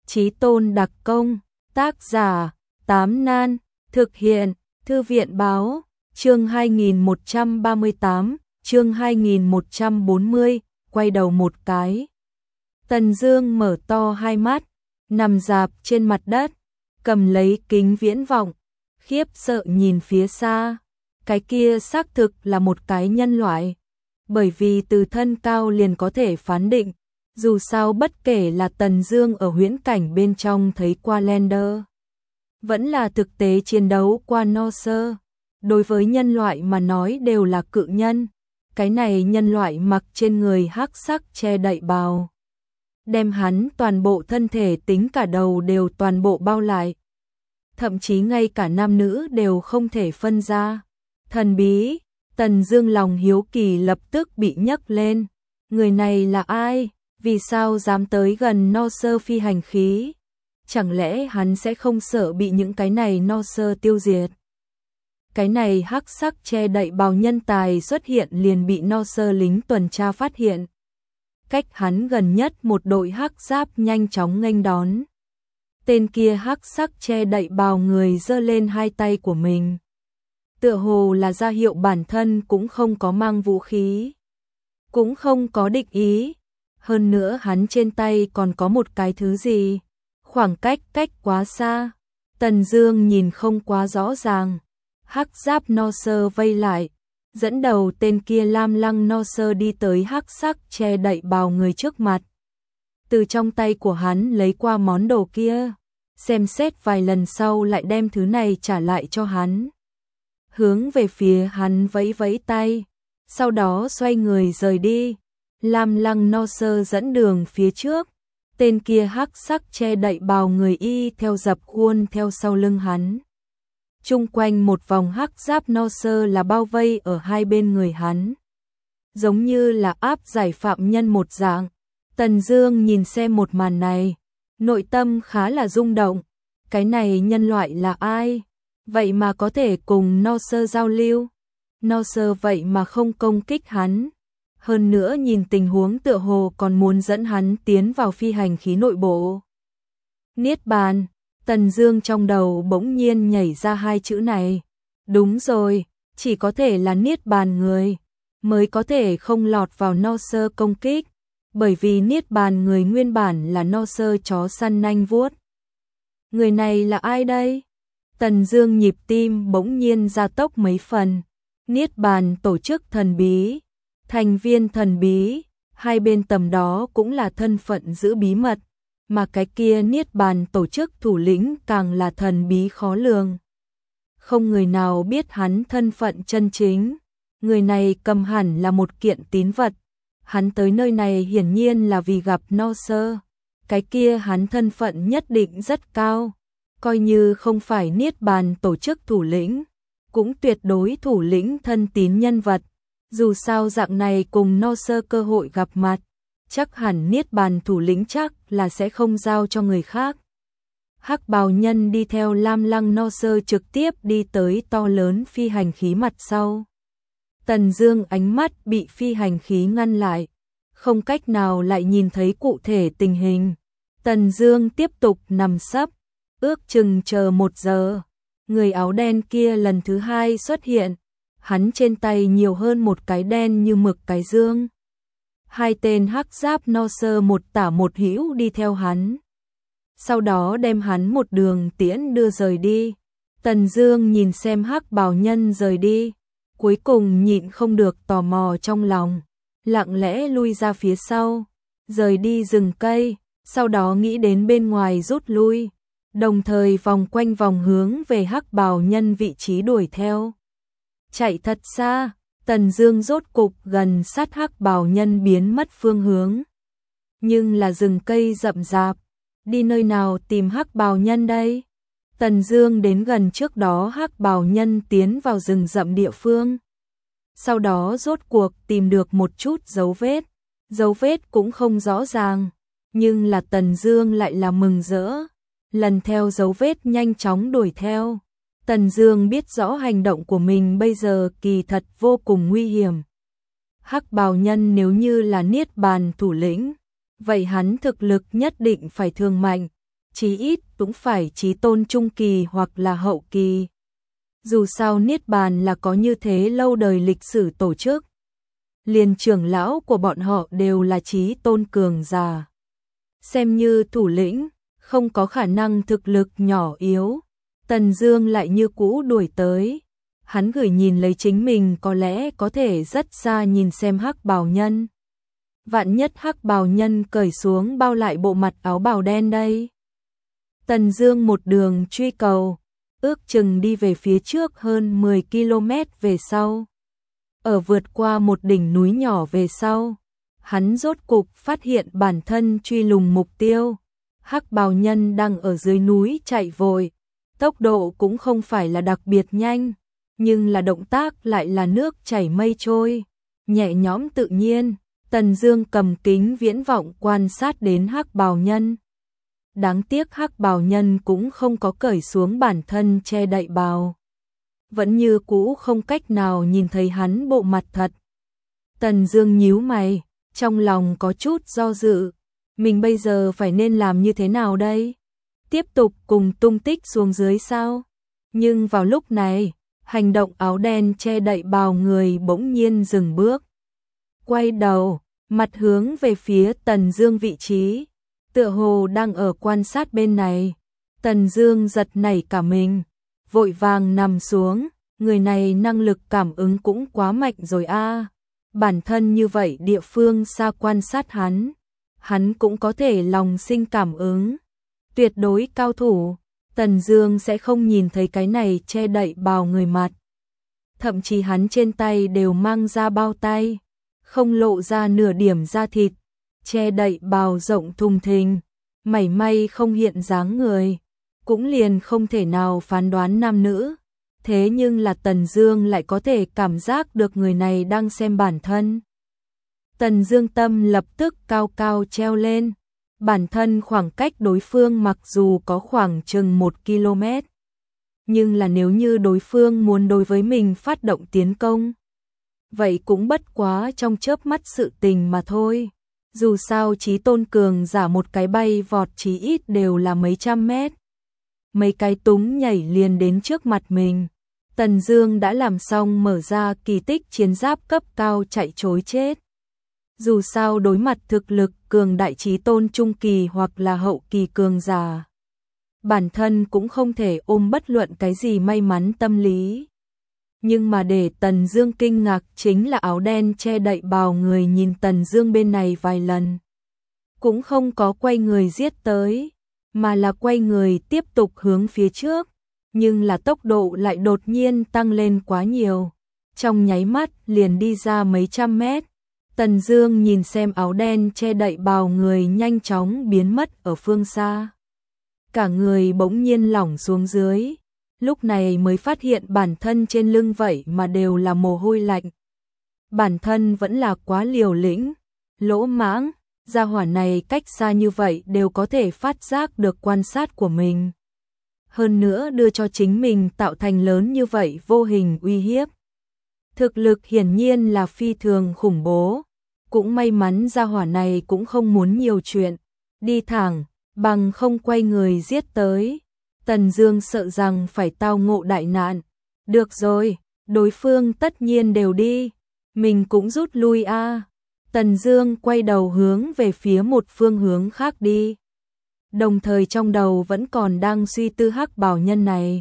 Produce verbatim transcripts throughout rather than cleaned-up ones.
Chí tôn đặc công, tác giả, Tám Nan, thực hiện, Thư viện báo, chương hai nghìn một trăm ba mươi tám, chương hai nghìn một trăm bốn mươi, quay đầu một cái. Tần Dương mở to hai mắt, nằm rạp trên mặt đất, cầm lấy kính viễn vọng, khiếp sợ nhìn phía xa. Cái kia xác thực là một cái nhân loại, bởi vì từ thân cao liền có thể phán định, dù sao bất kể là Tần Dương ở huyễn cảnh bên trong thấy qua Lender, vẫn là thực tế chiến đấu qua Norse, đối với nhân loại mà nói đều là cự nhân. Cái này nhân loại mặc trên người hắc sắc che đậy bào, đem hắn toàn bộ thân thể tính cả đầu đều toàn bộ bao lại, thậm chí ngay cả nam nữ đều không thể phân ra. Thần bí, Tần Dương lòng hiếu kỳ lập tức bị nhấc lên. Người này là ai? Vì sao dám tới gần Norse phi hành khí? Chẳng lẽ hắn sẽ không sợ bị những cái này Norse tiêu diệt? Cái này hắc sắc che đậy bào nhân tài xuất hiện liền bị Norse lính tuần tra phát hiện. Cách hắn gần nhất một đội hắc giáp nhanh chóng nghênh đón. Tên kia hắc sắc che đậy bào người giơ lên hai tay của mình, tựa hồ là ra hiệu bản thân cũng không có mang vũ khí, cũng không có địch ý. Hơn nữa hắn trên tay còn có một cái thứ gì, khoảng cách cách quá xa, Tần Dương nhìn không quá rõ ràng. Hắc giáp Norse vây lại, dẫn đầu tên kia lam lăng Norse đi tới hắc sắc che đậy bào người trước mặt. Từ trong tay của hắn lấy qua món đồ kia, xem xét vài lần sau lại đem thứ này trả lại cho hắn. Hướng về phía hắn vẫy vẫy tay, sau đó xoay người rời đi. Lam lăng Norse dẫn đường phía trước, tên kia hắc sắc che đậy bào người y theo dập khuôn theo sau lưng hắn. Chung quanh một vòng hắc giáp Norse là bao vây ở hai bên người hắn, giống như là áp giải phạm nhân một dạng. Tần Dương nhìn xem một màn này, nội tâm khá là rung động. Cái này nhân loại là ai? Vậy mà có thể cùng Norse giao lưu? Norse vậy mà không công kích hắn. Hơn nữa nhìn tình huống tựa hồ còn muốn dẫn hắn tiến vào phi hành khí nội bộ. Niết bàn, Tần Dương trong đầu bỗng nhiên nhảy ra hai chữ này. Đúng rồi, chỉ có thể là niết bàn người mới có thể không lọt vào Norse công kích, bởi vì niết bàn người nguyên bản là Norse chó săn nanh vuốt. Người này là ai đây? Tần Dương nhịp tim bỗng nhiên gia tốc mấy phần. Niết bàn tổ chức thần bí, thành viên thần bí, hai bên tầm đó cũng là thân phận giữ bí mật, mà cái kia niết bàn tổ chức thủ lĩnh càng là thần bí khó lường. Không người nào biết hắn thân phận chân chính. Người này cầm hẳn là một kiện tín vật. Hắn tới nơi này hiển nhiên là vì gặp Norse. Cái kia hắn thân phận nhất định rất cao, coi như không phải niết bàn tổ chức thủ lĩnh, cũng tuyệt đối thủ lĩnh thân tín nhân vật. Dù sao dạng này cùng Norse cơ hội gặp mặt, chắc hẳn niết bàn thủ lĩnh chắc là sẽ không giao cho người khác. Hắc bào nhân đi theo lam lăng Norse trực tiếp đi tới to lớn phi hành khí mặt sau. Tần Dương ánh mắt bị phi hành khí ngăn lại, không cách nào lại nhìn thấy cụ thể tình hình. Tần Dương tiếp tục nằm sấp, ước chừng chờ một giờ, người áo đen kia lần thứ hai xuất hiện. Hắn trên tay nhiều hơn một cái đen như mực cái dương. Hai tên hắc giáp Norse một tả một hữu đi theo hắn, sau đó đem hắn một đường tiễn đưa rời đi. Tần Dương nhìn xem hắc bào nhân rời đi, cuối cùng nhịn không được tò mò trong lòng, lặng lẽ lui ra phía sau, rời đi rừng cây, sau đó nghĩ đến bên ngoài rút lui, đồng thời vòng quanh vòng hướng về hắc bào nhân vị trí đuổi theo. Chạy thật xa, Tần Dương rốt cục gần sát hắc bào nhân biến mất phương hướng. Nhưng là rừng cây rậm rạp, đi nơi nào tìm hắc bào nhân đây? Tần Dương đến gần trước đó hắc bào nhân tiến vào rừng rậm địa phương. Sau đó rốt cuộc tìm được một chút dấu vết, dấu vết cũng không rõ ràng, nhưng là Tần Dương lại là mừng rỡ, lần theo dấu vết nhanh chóng đuổi theo. Tần Dương biết rõ hành động của mình bây giờ kỳ thật vô cùng nguy hiểm. Hắc bào nhân nếu như là niết bàn thủ lĩnh, vậy hắn thực lực nhất định phải thường mạnh, chí ít cũng phải chí tôn trung kỳ hoặc là hậu kỳ. Dù sao Niết Bàn là có như thế lâu đời lịch sử tổ chức. Liền trưởng lão của bọn họ đều là chí tôn cường giả. Xem như thủ lĩnh, không có khả năng thực lực nhỏ yếu. Tần Dương lại như cũ đuổi tới. Hắn gửi nhìn lấy chính mình có lẽ có thể rất xa nhìn xem Hắc Bào Nhân. Vạn nhất Hắc Bào Nhân cởi xuống bao lại bộ mặt áo bào đen đây. Tần Dương một đường truy cầu, ước chừng đi về phía trước hơn mười ki lô mét về sau. Ở vượt qua một đỉnh núi nhỏ về sau, hắn rốt cục phát hiện bản thân truy lùng mục tiêu. Hắc Bào Nhân đang ở dưới núi chạy vội, tốc độ cũng không phải là đặc biệt nhanh, nhưng là động tác lại là nước chảy mây trôi, nhẹ nhõm tự nhiên. Tần Dương cầm kính viễn vọng quan sát đến Hắc Bào Nhân. Đáng tiếc Hắc Bào Nhân cũng không có cởi xuống bản thân che đậy bào. Vẫn như cũ không cách nào nhìn thấy hắn bộ mặt thật. Tần Dương nhíu mày, trong lòng có chút do dự. Mình bây giờ phải nên làm như thế nào đây? Tiếp tục cùng tung tích xuống dưới sao? Nhưng vào lúc này, hành động áo đen che đậy bào người bỗng nhiên dừng bước. Quay đầu, mặt hướng về phía Tần Dương vị trí. Tựa hồ đang ở quan sát bên này. Tần Dương giật nảy cả mình, vội vàng nằm xuống. Người này năng lực cảm ứng cũng quá mạnh rồi a. Bản thân như vậy địa phương xa quan sát hắn, hắn cũng có thể lòng sinh cảm ứng. Tuyệt đối cao thủ, Tần Dương sẽ không nhìn thấy cái này che đậy bào người mặt. Thậm chí hắn trên tay đều mang ra bao tay, không lộ ra nửa điểm da thịt, che đậy bào rộng thùng thình, mảy may không hiện dáng người, cũng liền không thể nào phán đoán nam nữ. Thế nhưng là Tần Dương lại có thể cảm giác được người này đang xem bản thân. Tần Dương tâm lập tức cao cao treo lên. Bản thân khoảng cách đối phương mặc dù có khoảng chừng một ki lô mét, nhưng là nếu như đối phương muốn đối với mình phát động tiến công, vậy cũng bất quá trong chớp mắt sự tình mà thôi. Dù sao chí tôn cường giả một cái bay vọt chí ít đều là mấy trăm mét. Mấy cái túng nhảy liền đến trước mặt mình. Tần Dương đã làm xong mở ra kỳ tích chiến giáp cấp cao chạy trối chết. Dù sao đối mặt thực lực cường đại chí tôn trung kỳ hoặc là hậu kỳ cường giả, bản thân cũng không thể ôm bất luận cái gì may mắn tâm lý. Nhưng mà để Tần Dương kinh ngạc chính là áo đen che đậy bào người nhìn Tần Dương bên này vài lần, cũng không có quay người giết tới, mà là quay người tiếp tục hướng phía trước, nhưng là tốc độ lại đột nhiên tăng lên quá nhiều, trong nháy mắt liền đi ra mấy trăm mét. Tần Dương nhìn xem áo đen che đậy bào người nhanh chóng biến mất ở phương xa, cả người bỗng nhiên lỏng xuống dưới, lúc này mới phát hiện bản thân trên lưng vậy mà đều là mồ hôi lạnh. Bản thân vẫn là quá liều lĩnh, lỗ mãng, gia hỏa này cách xa như vậy đều có thể phát giác được quan sát của mình. Hơn nữa đưa cho chính mình tạo thành lớn như vậy vô hình uy hiếp. Thực lực hiển nhiên là phi thường khủng bố. Cũng may mắn gia hỏa này cũng không muốn nhiều chuyện, đi thẳng, bằng không quay người giết tới. Tần Dương sợ rằng phải tao ngộ đại nạn. Được rồi, đối phương tất nhiên đều đi, mình cũng rút lui a. Tần Dương quay đầu hướng về phía một phương hướng khác đi. Đồng thời trong đầu vẫn còn đang suy tư Hắc Bào Nhân này.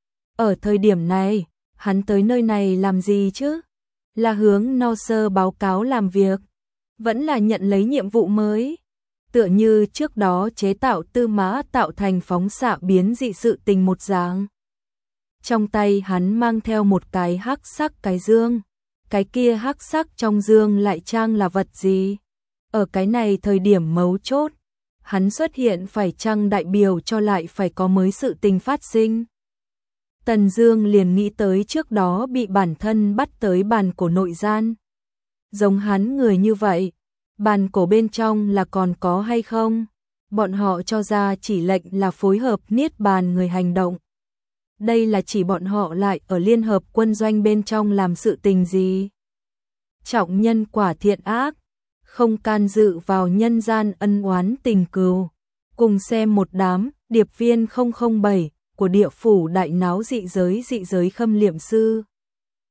Ở thời điểm này, hắn tới nơi này làm gì chứ? Là hướng No Sơ báo cáo làm việc, vẫn là nhận lấy nhiệm vụ mới. Tựa như trước đó chế tạo tư mã tạo thành phóng xạ biến dị sự tình một dạng. Trong tay hắn mang theo một cái hắc sắc cái dương. Cái kia hắc sắc trong dương lại trang là vật gì? Ở cái này thời điểm mấu chốt, hắn xuất hiện phải chăng đại biểu cho lại phải có mới sự tình phát sinh? Tần Dương liền nghĩ tới trước đó bị bản thân bắt tới bàn cổ nội gian. Giống hắn người như vậy, bàn cổ bên trong là còn có hay không? Bọn họ cho ra chỉ lệnh là phối hợp niết bàn người hành động. Đây là chỉ bọn họ lại ở liên hợp quân doanh bên trong làm sự tình gì? Trọng nhân quả thiện ác, không can dự vào nhân gian ân oán tình cừu, Cùng xem một đám điệp viên không không bảy của địa phủ đại náo dị giới dị giới khâm liệm sư.